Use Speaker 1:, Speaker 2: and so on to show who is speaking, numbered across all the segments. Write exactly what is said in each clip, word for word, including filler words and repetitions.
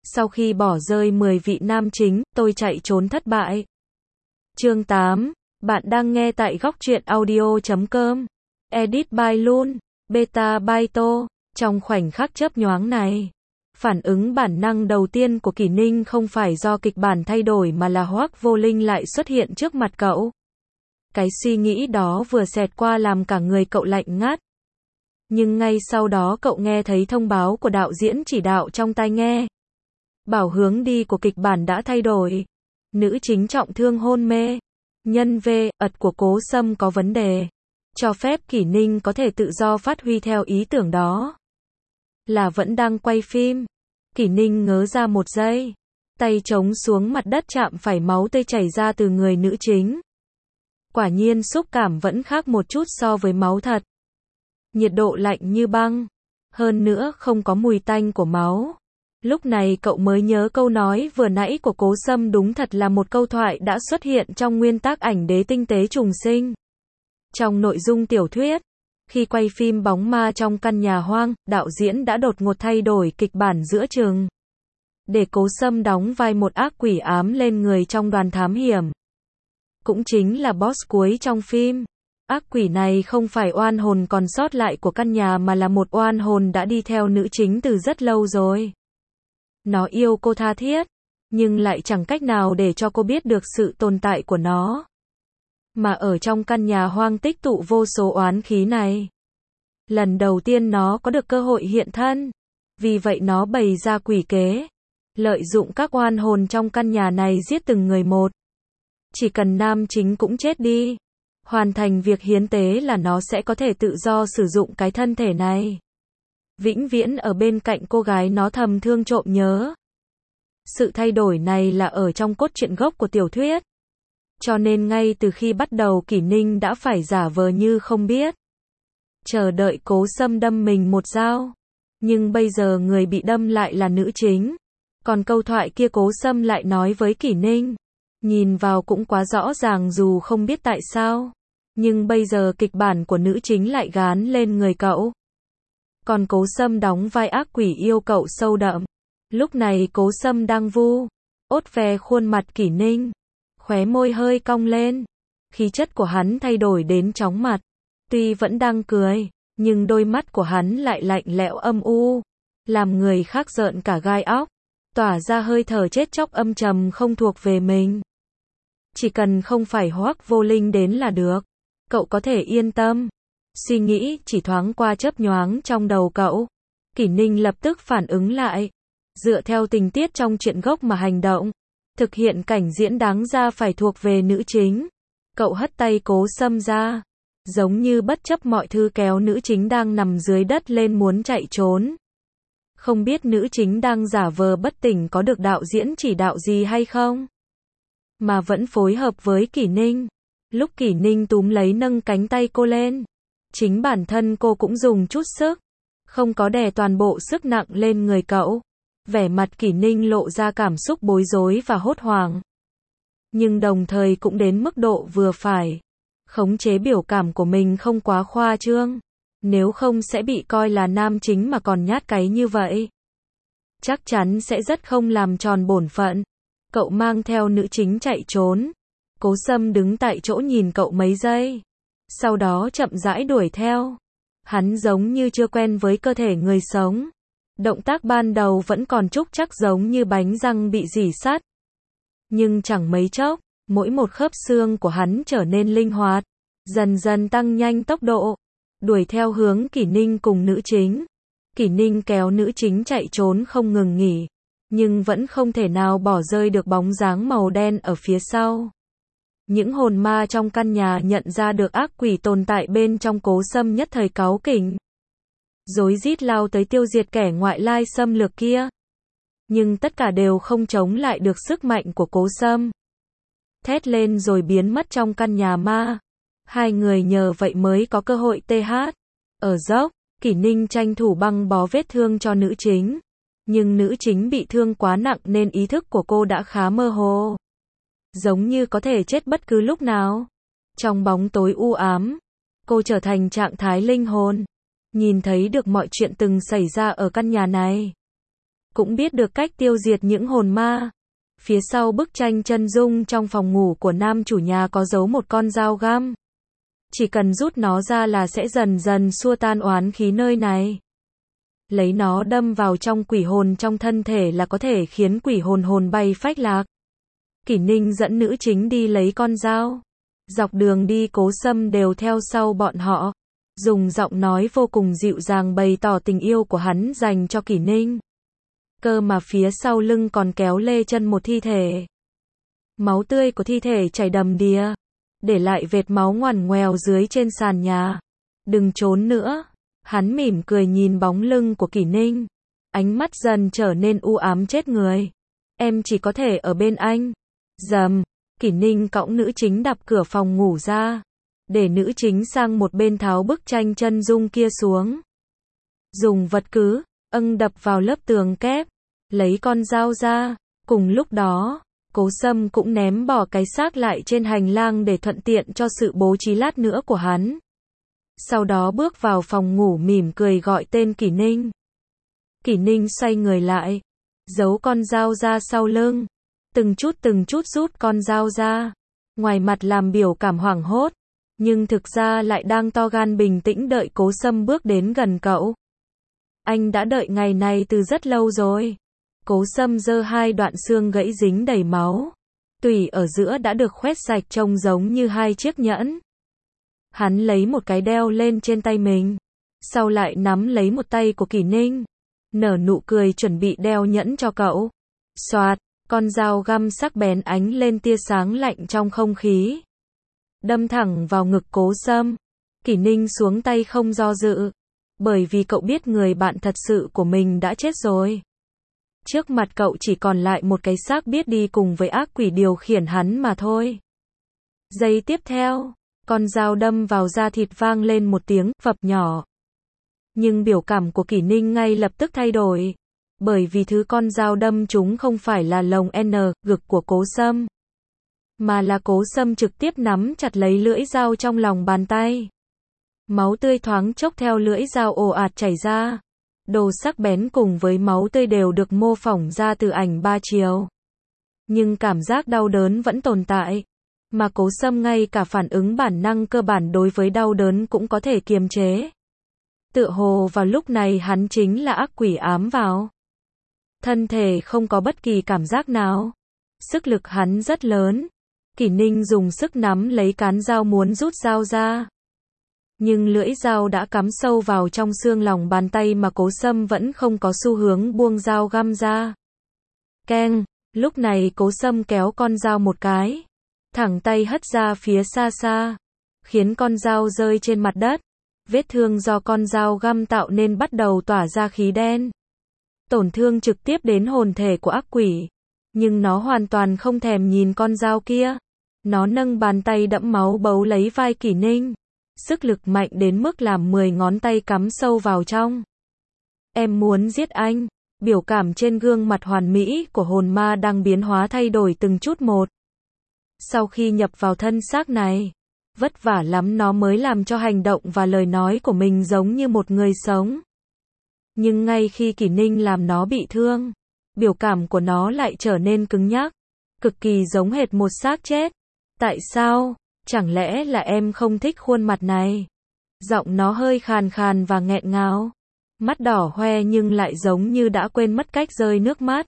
Speaker 1: Sau khi bỏ rơi mười vị nam chính, tôi chạy trốn thất bại. Chương tám. Bạn đang nghe tại góc truyện audio chấm com. Edit by Loon, Beta by To. Trong khoảnh khắc chớp nhoáng này, phản ứng bản năng đầu tiên của Kỷ Ninh không phải do kịch bản thay đổi mà là Hoắc Vô Linh lại xuất hiện trước mặt cậu. Cái suy nghĩ đó vừa xẹt qua làm cả người cậu lạnh ngắt. Nhưng ngay sau đó cậu nghe thấy thông báo của đạo diễn chỉ đạo trong tai nghe. Bảo hướng đi của kịch bản đã thay đổi. Nữ chính trọng thương hôn mê. Nhân V, ật của Cố Sâm có vấn đề. Cho phép Kỷ Ninh có thể tự do phát huy theo ý tưởng đó. Là vẫn đang quay phim. Kỷ Ninh ngớ ra một giây. Tay chống xuống mặt đất chạm phải máu tươi chảy ra từ người nữ chính. Quả nhiên xúc cảm vẫn khác một chút so với máu thật. Nhiệt độ lạnh như băng. Hơn nữa không có mùi tanh của máu. Lúc này cậu mới nhớ câu nói vừa nãy của Cố Sâm đúng thật là một câu thoại đã xuất hiện trong nguyên tác ảnh Đế tinh tế trùng sinh. Trong nội dung tiểu thuyết, khi quay phim Bóng ma trong căn nhà hoang, đạo diễn đã đột ngột thay đổi kịch bản giữa chừng. Để Cố Sâm đóng vai một ác quỷ ám lên người trong đoàn thám hiểm. Cũng chính là boss cuối trong phim. Ác quỷ này không phải oan hồn còn sót lại của căn nhà mà là một oan hồn đã đi theo nữ chính từ rất lâu rồi. Nó yêu cô tha thiết, nhưng lại chẳng cách nào để cho cô biết được sự tồn tại của nó. Mà ở trong căn nhà hoang tích tụ vô số oán khí này. Lần đầu tiên nó có được cơ hội hiện thân. Vì vậy nó bày ra quỷ kế. Lợi dụng các oan hồn trong căn nhà này giết từng người một. Chỉ cần nam chính cũng chết đi. Hoàn thành việc hiến tế là nó sẽ có thể tự do sử dụng cái thân thể này. Vĩnh viễn ở bên cạnh cô gái nó thầm thương trộm nhớ. Sự thay đổi này là ở trong cốt truyện gốc của tiểu thuyết. Cho nên ngay từ khi bắt đầu Kỷ Ninh đã phải giả vờ như không biết. Chờ đợi Cố Sâm đâm mình một dao. Nhưng bây giờ người bị đâm lại là nữ chính. Còn câu thoại kia Cố Sâm lại nói với Kỷ Ninh. Nhìn vào cũng quá rõ ràng dù không biết tại sao. Nhưng bây giờ kịch bản của nữ chính lại gán lên người cậu. Còn Cố Sâm đóng vai ác quỷ yêu cậu sâu đậm. Lúc này Cố Sâm đang vu ốt ve khuôn mặt Kỷ Ninh. Khóe môi hơi cong lên. Khí chất của hắn thay đổi đến chóng mặt. Tuy vẫn đang cười, nhưng đôi mắt của hắn lại lạnh lẽo âm u. Làm người khác rợn cả gai óc. Tỏa ra hơi thở chết chóc âm trầm không thuộc về mình. Chỉ cần không phải Hoắc Vô Linh đến là được. Cậu có thể yên tâm. Suy nghĩ chỉ thoáng qua chớp nhoáng trong đầu cậu. Kỷ Ninh lập tức phản ứng lại. Dựa theo tình tiết trong truyện gốc mà hành động. Thực hiện cảnh diễn đáng ra phải thuộc về nữ chính. Cậu hất tay Cố Sâm ra. Giống như bất chấp mọi thứ kéo nữ chính đang nằm dưới đất lên muốn chạy trốn. Không biết nữ chính đang giả vờ bất tỉnh có được đạo diễn chỉ đạo gì hay không? Mà vẫn phối hợp với Kỷ Ninh. Lúc Kỷ Ninh túm lấy nâng cánh tay cô lên. Chính bản thân cô cũng dùng chút sức. Không có đè toàn bộ sức nặng lên người cậu. Vẻ mặt Kỷ Ninh lộ ra cảm xúc bối rối và hốt hoảng. Nhưng đồng thời cũng đến mức độ vừa phải. Khống chế biểu cảm của mình không quá khoa trương. Nếu không sẽ bị coi là nam chính mà còn nhát cái như vậy. Chắc chắn sẽ rất không làm tròn bổn phận. Cậu mang theo nữ chính chạy trốn. Cố Sâm đứng tại chỗ nhìn cậu mấy giây. Sau đó chậm rãi đuổi theo. Hắn giống như chưa quen với cơ thể người sống. Động tác ban đầu vẫn còn trúc chắc giống như bánh răng bị rỉ sắt. Nhưng chẳng mấy chốc, mỗi một khớp xương của hắn trở nên linh hoạt. Dần dần tăng nhanh tốc độ. Đuổi theo hướng Kỷ Ninh cùng nữ chính. Kỷ Ninh kéo nữ chính chạy trốn không ngừng nghỉ. Nhưng vẫn không thể nào bỏ rơi được bóng dáng màu đen ở phía sau. Những hồn ma trong căn nhà nhận ra được ác quỷ tồn tại bên trong Cố Sâm nhất thời cáu kỉnh. Rối rít lao tới tiêu diệt kẻ ngoại lai xâm lược kia. Nhưng tất cả đều không chống lại được sức mạnh của Cố Sâm. Thét lên rồi biến mất trong căn nhà ma. Hai người nhờ vậy mới có cơ hội tê hát. Ở dốc, Kỷ Ninh tranh thủ băng bó vết thương cho nữ chính. Nhưng nữ chính bị thương quá nặng nên ý thức của cô đã khá mơ hồ. Giống như có thể chết bất cứ lúc nào. Trong bóng tối u ám, cô trở thành trạng thái linh hồn. Nhìn thấy được mọi chuyện từng xảy ra ở căn nhà này. cũng biết được cách tiêu diệt những hồn ma. Phía sau bức tranh chân dung trong phòng ngủ của nam chủ nhà có giấu một con dao găm. Chỉ cần rút nó ra là sẽ dần dần xua tan oán khí nơi này. Lấy nó đâm vào trong quỷ hồn trong thân thể là có thể khiến quỷ hồn hồn bay phách lạc. Kỷ Ninh dẫn nữ chính đi lấy con dao. Dọc đường đi Cố Sâm đều theo sau bọn họ. Dùng giọng nói vô cùng dịu dàng bày tỏ tình yêu của hắn dành cho Kỷ Ninh. Cơ mà phía sau lưng còn kéo lê chân một thi thể. Máu tươi của thi thể chảy đầm đìa, để lại vệt máu ngoằn ngoèo dưới trên sàn nhà. Đừng trốn nữa. Hắn mỉm cười nhìn bóng lưng của Kỷ Ninh. Ánh mắt dần trở nên u ám chết người. Em chỉ có thể ở bên anh. Dầm. Kỷ Ninh cõng nữ chính đập cửa phòng ngủ ra. Để nữ chính sang một bên tháo bức tranh chân dung kia xuống. Dùng vật cứ, âng đập vào lớp tường kép. Lấy con dao ra. Cùng lúc đó, Cố Sâm cũng ném bỏ cái xác lại trên hành lang để thuận tiện cho sự bố trí lát nữa của hắn. Sau đó bước vào phòng ngủ mỉm cười gọi tên Kỷ Ninh. Kỷ Ninh xoay người lại, giấu con dao ra sau lưng, từng chút từng chút rút con dao ra, ngoài mặt làm biểu cảm hoảng hốt, nhưng thực ra lại đang to gan bình tĩnh đợi Cố Sâm bước đến gần cậu. Anh đã đợi ngày này từ rất lâu rồi. Cố Sâm giơ hai đoạn xương gãy dính đầy máu, tủy ở giữa đã được khoét sạch trông giống như hai chiếc nhẫn. Hắn lấy một cái đeo lên trên tay mình, sau lại nắm lấy một tay của Kỷ Ninh, nở nụ cười chuẩn bị đeo nhẫn cho cậu. Xoạt, con dao găm sắc bén ánh lên tia sáng lạnh trong không khí, đâm thẳng vào ngực Cố Sâm. Kỷ Ninh xuống tay không do dự, bởi vì cậu biết người bạn thật sự của mình đã chết rồi. Trước mặt cậu chỉ còn lại một cái xác biết đi cùng với ác quỷ điều khiển hắn mà thôi. Giây tiếp theo, con dao đâm vào da thịt vang lên một tiếng phập nhỏ. Nhưng biểu cảm của Kỷ Ninh ngay lập tức thay đổi. Bởi vì thứ con dao đâm chúng không phải là lồng N, ngực của Cố Sâm. Mà là Cố Sâm trực tiếp nắm chặt lấy lưỡi dao trong lòng bàn tay. Máu tươi thoáng chốc theo lưỡi dao ồ ạt chảy ra. Đồ sắc bén cùng với máu tươi đều được mô phỏng ra từ ảnh ba chiều. Nhưng cảm giác đau đớn vẫn tồn tại. Mà Cố Sâm ngay cả phản ứng bản năng cơ bản đối với đau đớn cũng có thể kiềm chế. Tựa hồ vào lúc này hắn chính là ác quỷ ám vào. Thân thể không có bất kỳ cảm giác nào. Sức lực hắn rất lớn. Kỷ Ninh dùng sức nắm lấy cán dao muốn rút dao ra. Nhưng lưỡi dao đã cắm sâu vào trong xương lòng bàn tay mà Cố Sâm vẫn không có xu hướng buông dao găm ra. Keng, lúc này Cố Sâm kéo con dao một cái, thẳng tay hất ra phía xa xa, khiến con dao rơi trên mặt đất. Vết thương do con dao găm tạo nên bắt đầu tỏa ra khí đen. Tổn thương trực tiếp đến hồn thể của ác quỷ. Nhưng nó hoàn toàn không thèm nhìn con dao kia. Nó nâng bàn tay đẫm máu bấu lấy vai Kỷ Ninh. Sức lực mạnh đến mức làm mười ngón tay cắm sâu vào trong. Em muốn giết anh. Biểu cảm trên gương mặt hoàn mỹ của hồn ma đang biến hóa thay đổi từng chút một. Sau khi nhập vào thân xác này, vất vả lắm nó mới làm cho hành động và lời nói của mình giống như một người sống. Nhưng ngay khi Kỷ Ninh làm nó bị thương, biểu cảm của nó lại trở nên cứng nhắc, cực kỳ giống hệt một xác chết. Tại sao? Chẳng lẽ là em không thích khuôn mặt này? Giọng nó hơi khàn khàn và nghẹn ngào. Mắt đỏ hoe nhưng lại giống như đã quên mất cách rơi nước mắt.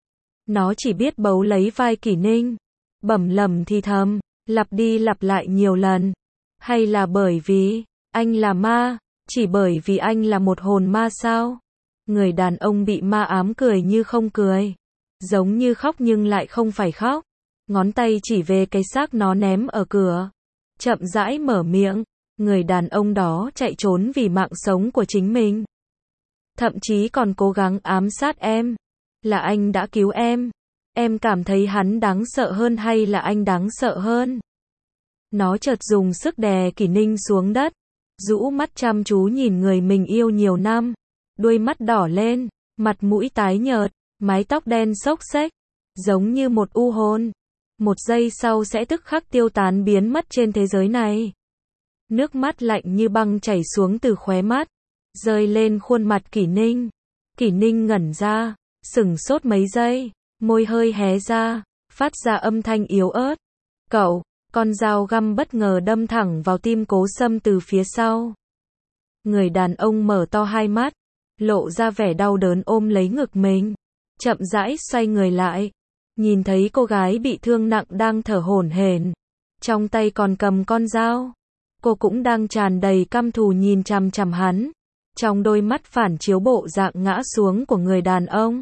Speaker 1: Nó chỉ biết bấu lấy vai Kỷ Ninh, bẩm lẩm thì thầm, lặp đi lặp lại nhiều lần. Hay là bởi vì anh là ma? Chỉ bởi vì anh là một hồn ma sao? Người đàn ông bị ma ám cười như không cười, giống như khóc nhưng lại không phải khóc. Ngón tay chỉ về cái xác nó ném ở cửa, chậm rãi mở miệng. Người đàn ông đó chạy trốn vì mạng sống của chính mình, thậm chí còn cố gắng ám sát em. Là anh đã cứu em. Em cảm thấy hắn đáng sợ hơn hay là anh đáng sợ hơn? Nó chợt dùng sức đè Kỷ Ninh xuống đất, rũ mắt chăm chú nhìn người mình yêu nhiều năm. Đuôi mắt đỏ lên, mặt mũi tái nhợt, mái tóc đen xốc xếch, giống như một u hồn. Một giây sau sẽ tức khắc tiêu tán biến mất trên thế giới này. Nước mắt lạnh như băng chảy xuống từ khóe mắt, rơi lên khuôn mặt Kỷ Ninh. Kỷ Ninh ngẩn ra, sửng sốt mấy giây, môi hơi hé ra, phát ra âm thanh yếu ớt. Cậu, con dao găm bất ngờ đâm thẳng vào tim Cố Sâm từ phía sau. Người đàn ông mở to hai mắt, lộ ra vẻ đau đớn ôm lấy ngực mình, chậm rãi xoay người lại, nhìn thấy cô gái bị thương nặng đang thở hổn hển, trong tay còn cầm con dao. Cô cũng đang tràn đầy căm thù nhìn chằm chằm hắn, trong đôi mắt phản chiếu bộ dạng ngã xuống của người đàn ông.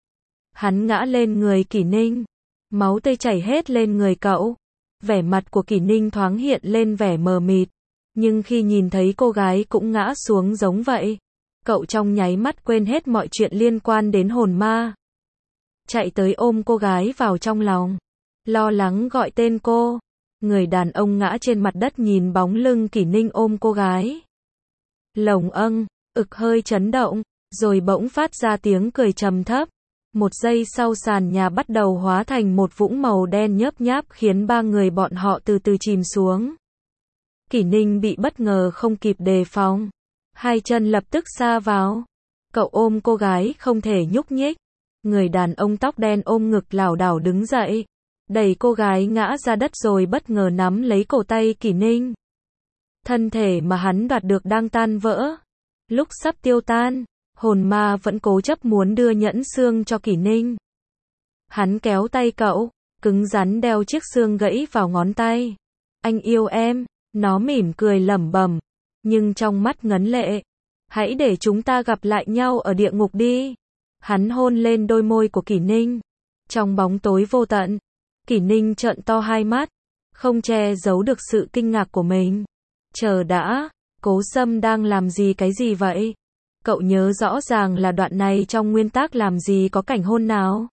Speaker 1: Hắn ngã lên người Kỷ Ninh, máu tươi chảy hết lên người cậu. Vẻ mặt của Kỷ Ninh thoáng hiện lên vẻ mờ mịt, nhưng khi nhìn thấy cô gái cũng ngã xuống giống vậy, cậu trong nháy mắt quên hết mọi chuyện liên quan đến hồn ma. Chạy tới ôm cô gái vào trong lòng, lo lắng gọi tên cô. Người đàn ông ngã trên mặt đất nhìn bóng lưng Kỷ Ninh ôm cô gái. Lồng âng, ực hơi chấn động, rồi bỗng phát ra tiếng cười trầm thấp. Một giây sau sàn nhà bắt đầu hóa thành một vũng màu đen nhớp nháp khiến ba người bọn họ từ từ chìm xuống. Kỷ Ninh bị bất ngờ không kịp đề phòng, hai chân lập tức sa vào. Cậu ôm cô gái không thể nhúc nhích. Người đàn ông tóc đen ôm ngực lảo đảo đứng dậy, đẩy cô gái ngã ra đất rồi bất ngờ nắm lấy cổ tay Kỷ Ninh. Thân thể mà hắn đoạt được đang tan vỡ. Lúc sắp tiêu tan, hồn ma vẫn cố chấp muốn đưa nhẫn xương cho Kỷ Ninh. Hắn kéo tay cậu, cứng rắn đeo chiếc xương gãy vào ngón tay. Anh yêu em, nó mỉm cười lẩm bẩm, nhưng trong mắt ngấn lệ. Hãy để chúng ta gặp lại nhau ở địa ngục đi. Hắn hôn lên đôi môi của Kỷ Ninh. Trong bóng tối vô tận, Kỷ Ninh trợn to hai mắt, không che giấu được sự kinh ngạc của mình. Chờ đã, Cố Sâm đang làm gì cái gì vậy? Cậu nhớ rõ ràng là đoạn này trong nguyên tác làm gì có cảnh hôn nào?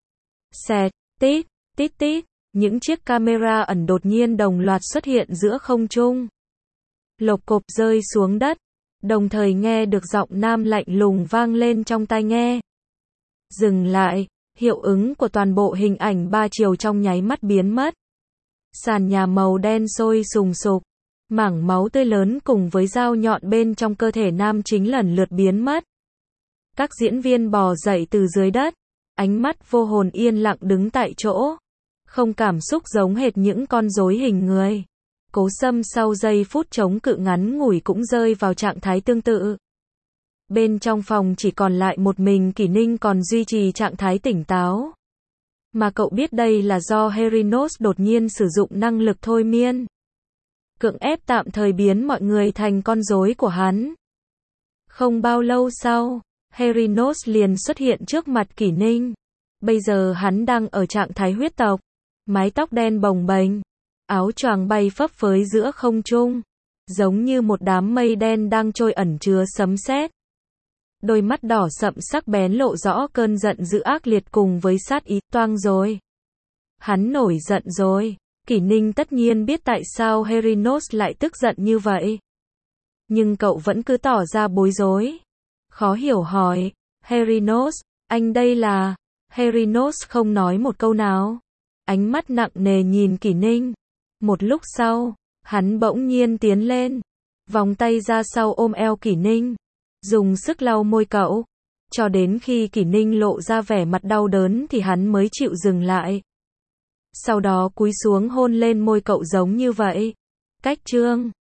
Speaker 1: Xẹt, tít, tít tít, những chiếc camera ẩn đột nhiên đồng loạt xuất hiện giữa không trung. Lộc cộp rơi xuống đất, đồng thời nghe được giọng nam lạnh lùng vang lên trong tai nghe. Dừng lại, hiệu ứng của toàn bộ hình ảnh ba chiều trong nháy mắt biến mất. Sàn nhà màu đen sôi sùng sục, mảng máu tươi lớn cùng với dao nhọn bên trong cơ thể nam chính lần lượt biến mất. Các diễn viên bò dậy từ dưới đất, ánh mắt vô hồn yên lặng đứng tại chỗ, không cảm xúc giống hệt những con rối hình người. Cố Sâm sau giây phút chống cự ngắn ngủi cũng rơi vào trạng thái tương tự. Bên trong phòng chỉ còn lại một mình Kỷ Ninh còn duy trì trạng thái tỉnh táo. Mà cậu biết đây là do Herinos đột nhiên sử dụng năng lực thôi miên, cưỡng ép tạm thời biến mọi người thành con rối của hắn. Không bao lâu sau, Herinos liền xuất hiện trước mặt Kỷ Ninh. Bây giờ hắn đang ở trạng thái huyết tộc, mái tóc đen bồng bềnh, áo choàng bay phấp phới giữa không trung, giống như một đám mây đen đang trôi ẩn chứa sấm sét. Đôi mắt đỏ sậm sắc bén lộ rõ cơn giận dữ ác liệt cùng với sát ý. Toang rồi. Hắn nổi giận rồi. Kỷ Ninh tất nhiên biết tại sao Herinos lại tức giận như vậy. Nhưng cậu vẫn cứ tỏ ra bối rối. Khó hiểu hỏi, Herinos, anh đây là... Herinos không nói một câu nào. Ánh mắt nặng nề nhìn Kỷ Ninh. Một lúc sau, hắn bỗng nhiên tiến lên, vòng tay ra sau ôm eo Kỷ Ninh, dùng sức lau môi cậu, cho đến khi Kỷ Ninh lộ ra vẻ mặt đau đớn thì hắn mới chịu dừng lại. Sau đó cúi xuống hôn lên môi cậu giống như vậy. Cách chương